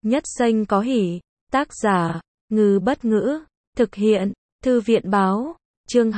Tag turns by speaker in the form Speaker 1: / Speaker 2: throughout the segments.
Speaker 1: Nhất xanh có hỉ. Tác giả, Ngư Bất Ngữ. Thực hiện, Thư viện Báo. Chương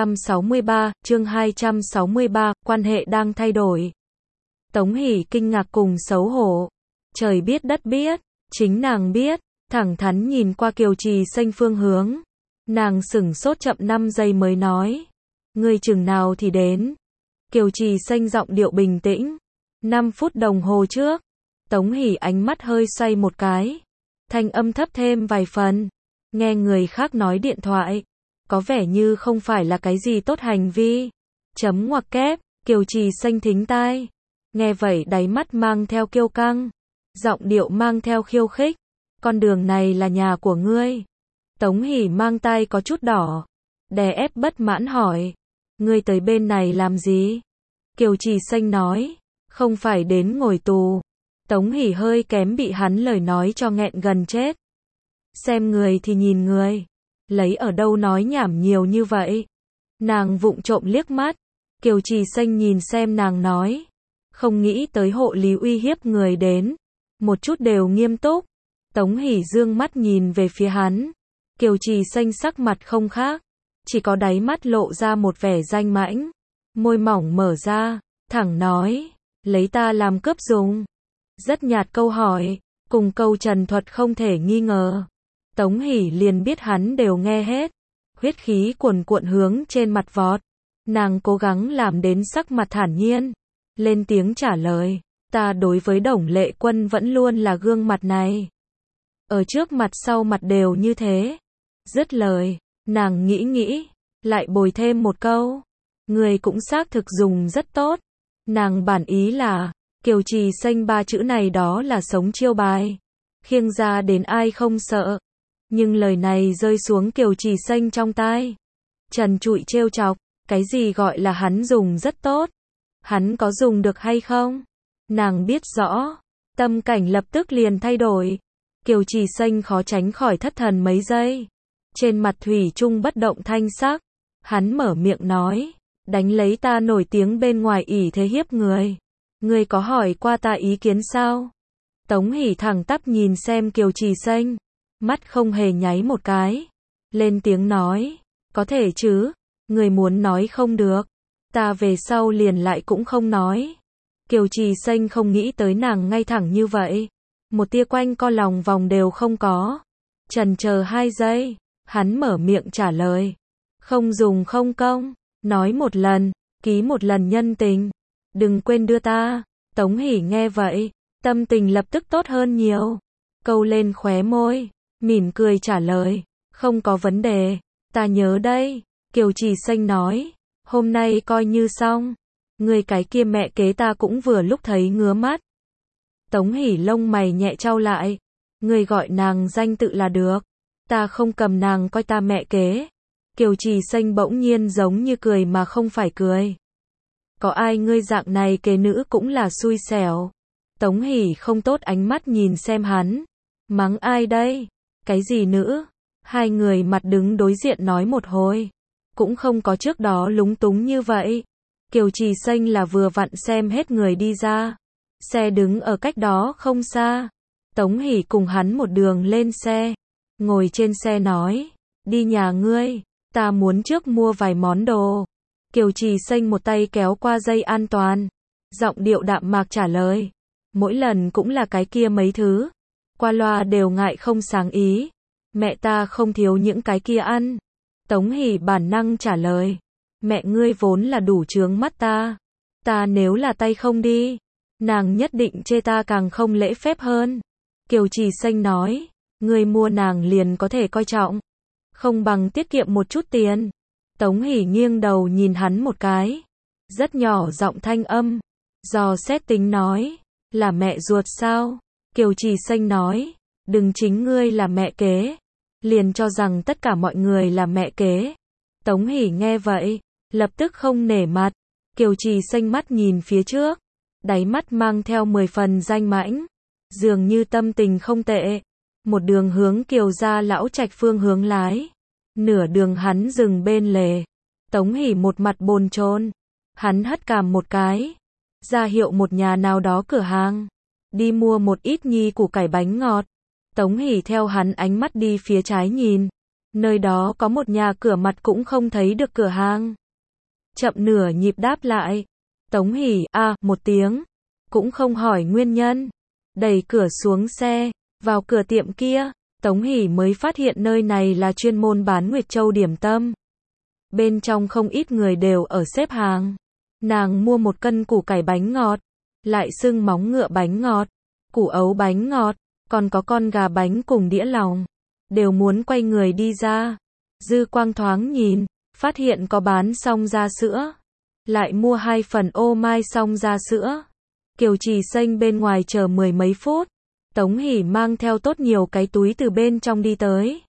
Speaker 1: 263, quan hệ đang thay đổi. Tống Hỷ kinh ngạc cùng xấu hổ. Trời biết đất biết, chính nàng biết, thẳng thắn nhìn qua Kiều Trì Xanh phương hướng. Nàng sửng sốt chậm 5 giây mới nói. Ngươi chừng nào thì đến. Kiều Trì Xanh giọng điệu bình tĩnh. 5 phút đồng hồ trước. Tống Hỷ ánh mắt hơi xoay một cái. Thanh âm thấp thêm vài phần. Nghe người khác nói điện thoại. Có vẻ như không phải là cái gì tốt hành vi. Chấm ngoặc kép, Kiều Trì Xanh thính tai. Nghe vậy đáy mắt mang theo kiêu căng. Giọng điệu mang theo khiêu khích. Con đường này là nhà của ngươi. Tống Hỷ mang tai có chút đỏ. Đè ép bất mãn hỏi. Ngươi tới bên này làm gì? Kiều Trì Xanh nói. Không phải đến ngồi tù. Tống Hỷ hơi kém bị hắn lời nói cho nghẹn gần chết. Xem người thì nhìn người. Lấy ở đâu nói nhảm nhiều như vậy? Nàng vụng trộm liếc mắt. Kiều Trì Xanh nhìn xem nàng nói. Không nghĩ tới hộ lý uy hiếp người đến. Một chút đều nghiêm túc. Tống Hỷ dương mắt nhìn về phía hắn. Kiều Trì Xanh sắc mặt không khác. Chỉ có đáy mắt lộ ra một vẻ danh mãnh. Môi mỏng mở ra. Thẳng nói. Lấy ta làm cướp dùng. Rất nhạt câu hỏi. Cùng câu trần thuật không thể nghi ngờ. Tống Hỷ liền biết hắn đều nghe hết. Huyết khí cuồn cuộn hướng trên mặt vọt. Nàng cố gắng làm đến sắc mặt thản nhiên. Lên tiếng trả lời. Ta đối với Đồng Lệ Quân vẫn luôn là gương mặt này. Ở trước mặt sau mặt đều như thế. Dứt lời, nàng nghĩ, lại bồi thêm một câu. Người cũng xác thực dùng rất tốt. Nàng bản ý là, Kiều Trì Xanh 3 chữ này đó là sống chiêu bài. Khiêng ra đến ai không sợ. Nhưng lời này rơi xuống Kiều Trì Xanh trong tai. Trần trụi trêu chọc, cái gì gọi là hắn dùng rất tốt? Hắn có dùng được hay không? Nàng biết rõ, tâm cảnh lập tức liền thay đổi. Kiều Trì Xanh khó tránh khỏi thất thần mấy giây. Trên mặt thủy chung bất động thanh sắc. Hắn mở miệng nói, đánh lấy ta nổi tiếng bên ngoài ỷ thế hiếp người. Ngươi có hỏi qua ta ý kiến sao? Tống Hỷ thẳng tắp nhìn xem Kiều Trì Xanh. Mắt không hề nháy một cái. Lên tiếng nói, có thể chứ, người muốn nói không được. Ta về sau liền lại cũng không nói. Kiều Trì Xanh không nghĩ tới nàng ngay thẳng như vậy. Một tia quanh co lòng vòng đều không có. Chần chờ 2 giây, hắn mở miệng trả lời. Không dùng không công, nói một lần, ký một lần nhân tình. Đừng quên đưa ta. Tống Hỷ nghe vậy, tâm tình lập tức tốt hơn nhiều. Câu lên khóe môi, mỉm cười trả lời. Không có vấn đề, ta nhớ đây. Kiều Trì Xanh nói. Hôm nay coi như xong. Người cái kia mẹ kế ta cũng vừa lúc thấy ngứa mắt. Tống Hỷ lông mày nhẹ chau lại. Người gọi nàng danh tự là được. Ta không cầm nàng coi ta mẹ kế. Kiều Trì Xanh bỗng nhiên giống như cười mà không phải cười. Có ai ngươi dạng này kế nữ cũng là xui xẻo. Tống Hỷ không tốt ánh mắt nhìn xem hắn. Mắng ai đây? Cái gì nữ? Hai người mặt đứng đối diện nói một hồi. Cũng không có trước đó lúng túng như vậy. Kiều Trì Xanh là vừa vặn xem hết người đi ra. Xe đứng ở cách đó không xa. Tống Hỷ cùng hắn một đường lên xe. Ngồi trên xe nói. Đi nhà ngươi. Ta muốn trước mua vài món đồ. Kiều Trì Xanh một tay kéo qua dây an toàn. Giọng điệu đạm mạc trả lời. Mỗi lần cũng là cái kia mấy thứ. Qua loa đều ngại không sáng ý. Mẹ ta không thiếu những cái kia ăn. Tống Hỷ bản năng trả lời. Mẹ ngươi vốn là đủ chướng mắt ta. Ta nếu là tay không đi. Nàng nhất định chê ta càng không lễ phép hơn. Kiều Trì Xanh nói. Ngươi mua nàng liền có thể coi trọng. Không bằng tiết kiệm một chút tiền. Tống Hỷ nghiêng đầu nhìn hắn một cái. Rất nhỏ giọng thanh âm. Dò xét tính nói. Là mẹ ruột sao? Kiều Trì Xanh nói. Đừng chính ngươi là mẹ kế. Liền cho rằng tất cả mọi người là mẹ kế. Tống Hỷ nghe vậy. Lập tức không nể mặt. Kiều Trì Xanh mắt nhìn phía trước. Đáy mắt mang theo 10 phần danh mãnh. Dường như tâm tình không tệ. Một đường hướng Kiều gia lão trạch phương hướng lái. Nửa đường hắn dừng bên lề. Tống Hỷ một mặt bồn chồn. Hắn hất cằm một cái. Ra hiệu một nhà nào đó cửa hàng. Đi mua một ít nhi củ cải bánh ngọt. Tống Hỷ theo hắn ánh mắt đi phía trái nhìn. Nơi đó có một nhà cửa mặt cũng không thấy được cửa hàng. Chậm nửa nhịp đáp lại. Tống Hỷ một tiếng. Cũng không hỏi nguyên nhân. Đẩy cửa xuống xe. Vào cửa tiệm kia. Tống Hỷ mới phát hiện nơi này là chuyên môn bán Nguyệt Châu điểm tâm. Bên trong không ít người đều ở xếp hàng. Nàng mua 1 cân củ cải bánh ngọt. Lại xưng móng ngựa bánh ngọt. Củ ấu bánh ngọt. Còn có con gà bánh cùng đĩa lòng. Đều muốn quay người đi ra. Dư quang thoáng nhìn. Phát hiện có bán xong ra sữa. Lại mua 2 phần ô mai xong ra sữa. Kiều Trì Xanh bên ngoài chờ 10 mấy phút. Tống Hỷ mang theo tốt nhiều cái túi từ bên trong đi tới.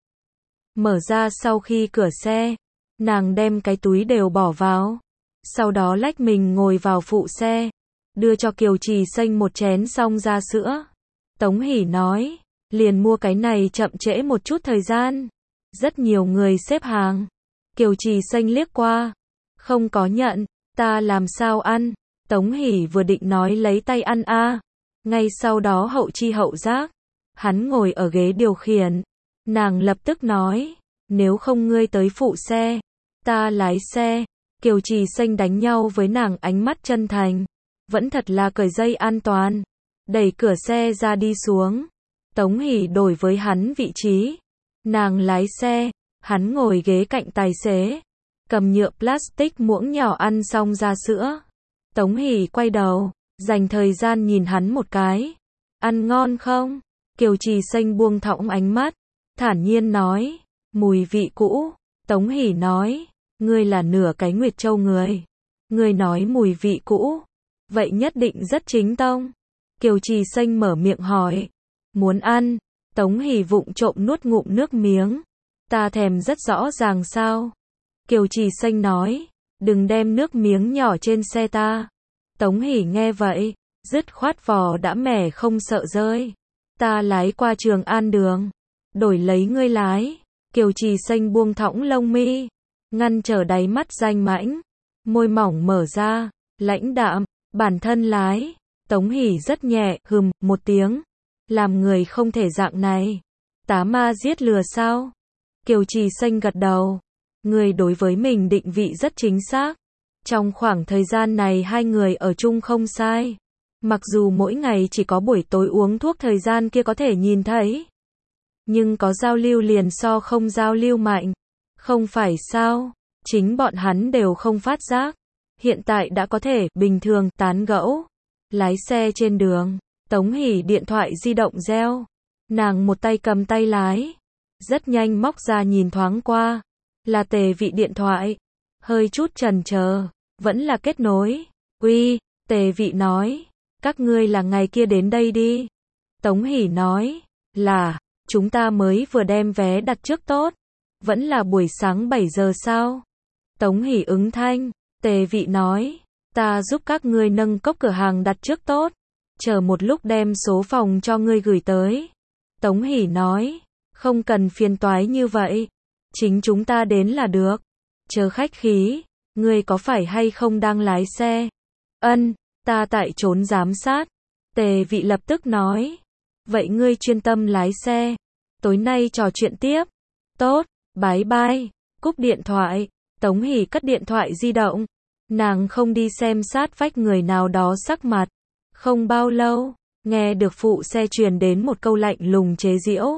Speaker 1: Mở ra sau khi cửa xe. Nàng đem cái túi đều bỏ vào. Sau đó lách mình ngồi vào phụ xe. Đưa cho Kiều Trì Xanh 1 chén xong ra sữa. Tống Hỷ nói. Liền mua cái này chậm trễ một chút thời gian. Rất nhiều người xếp hàng. Kiều Trì Xanh liếc qua. Không có nhận. Ta làm sao ăn. Tống Hỷ vừa định nói lấy tay ăn ngay sau đó hậu chi hậu giác. Hắn ngồi ở ghế điều khiển. Nàng lập tức nói. Nếu không ngươi tới phụ xe. Ta lái xe. Kiều Trì Xanh đánh nhau với nàng ánh mắt chân thành. Vẫn thật là cởi dây an toàn. Đẩy cửa xe ra đi xuống. Tống Hỷ đổi với hắn vị trí. Nàng lái xe. Hắn ngồi ghế cạnh tài xế. Cầm nhựa plastic muỗng nhỏ ăn xong ra sữa. Tống Hỷ quay đầu. Dành thời gian nhìn hắn một cái. Ăn ngon không? Kiều Trì Xanh buông thõng ánh mắt. Thản nhiên nói. Mùi vị cũ. Tống Hỷ nói. Ngươi là nửa cái Nguyệt Châu người. Ngươi nói mùi vị cũ. Vậy nhất định rất chính tông. Kiều Trì Xanh mở miệng hỏi. Muốn ăn. Tống Hỷ vụng trộm nuốt ngụm nước miếng. Ta thèm rất rõ ràng sao. Kiều Trì Xanh nói. Đừng đem nước miếng nhỏ trên xe ta. Tống Hỷ nghe vậy. Dứt khoát vò đã mẻ không sợ rơi. Ta lái qua Trường An đường. Đổi lấy ngươi lái. Kiều Trì Xanh buông thõng lông mi. Ngăn trở đáy mắt danh mãnh. Môi mỏng mở ra. Lãnh đạm. Bản thân lái. Tống Hỷ rất nhẹ. Một tiếng. Làm người không thể dạng này. Tá ma giết lừa sao? Kiều Trì Xanh gật đầu. Người đối với mình định vị rất chính xác. Trong khoảng thời gian này hai người ở chung không sai. Mặc dù mỗi ngày chỉ có buổi tối uống thuốc thời gian kia có thể nhìn thấy. Nhưng có giao lưu liền so không giao lưu mạnh. Không phải sao? Chính bọn hắn đều không phát giác. Hiện tại đã có thể bình thường tán gẫu. Lái xe trên đường. Tống Hỷ điện thoại di động reo. Nàng một tay cầm tay lái. Rất nhanh móc ra nhìn thoáng qua. Là Tề Vị điện thoại. Hơi chút chần chờ. Vẫn là kết nối. Uy, Tề Vị nói. Các ngươi là ngày kia đến đây đi. Tống Hỷ nói. Là, chúng ta mới vừa đem vé đặt trước tốt. Vẫn là buổi sáng 7 giờ sao? Tống Hỷ ứng thanh. Tề Vị nói. Ta giúp các ngươi nâng cốc cửa hàng đặt trước tốt. Chờ một lúc đem số phòng cho ngươi gửi tới. Tống Hỷ nói. Không cần phiền toái như vậy. Chính chúng ta đến là được. Chớ khách khí. Ngươi có phải hay không đang lái xe? Ân, ta tại trốn giám sát. Tề Vị lập tức nói. Vậy ngươi chuyên tâm lái xe. Tối nay trò chuyện tiếp. Tốt, bye bye. Cúp điện thoại. Tống Hỷ cất điện thoại di động. Nàng không đi xem sát vách người nào đó sắc mặt. Không bao lâu, nghe được phụ xe truyền đến một câu lạnh lùng chế giễu.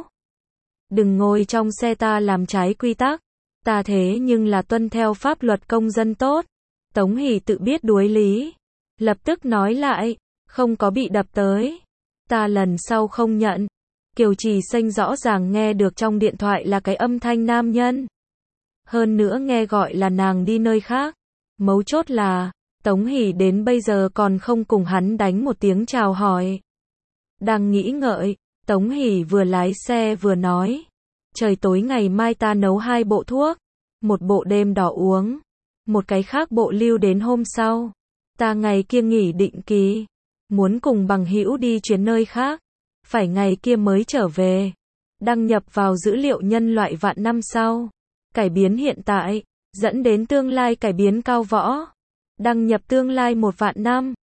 Speaker 1: Đừng ngồi trong xe ta làm trái quy tắc. Ta thế nhưng là tuân theo pháp luật công dân tốt. Tống Hỷ tự biết đuối lý. Lập tức nói lại. Không có bị đập tới. Ta lần sau không nhận. Kiều Trì Xanh rõ ràng nghe được trong điện thoại là cái âm thanh nam nhân. Hơn nữa nghe gọi là nàng đi nơi khác. Mấu chốt là, Tống Hỷ đến bây giờ còn không cùng hắn đánh một tiếng chào hỏi. Đang nghĩ ngợi, Tống Hỷ vừa lái xe vừa nói. Trời tối ngày mai ta nấu 2 bộ thuốc. Một bộ đêm đỏ uống. Một cái khác bộ lưu đến hôm sau. Ta ngày kia nghỉ định kỳ. Muốn cùng bằng hữu đi chuyến nơi khác. Phải ngày kia mới trở về. Đăng nhập vào dữ liệu nhân loại vạn năm sau. Cải biến hiện tại. Dẫn đến tương lai cải biến cao võ. Đăng nhập tương lai 1 vạn năm.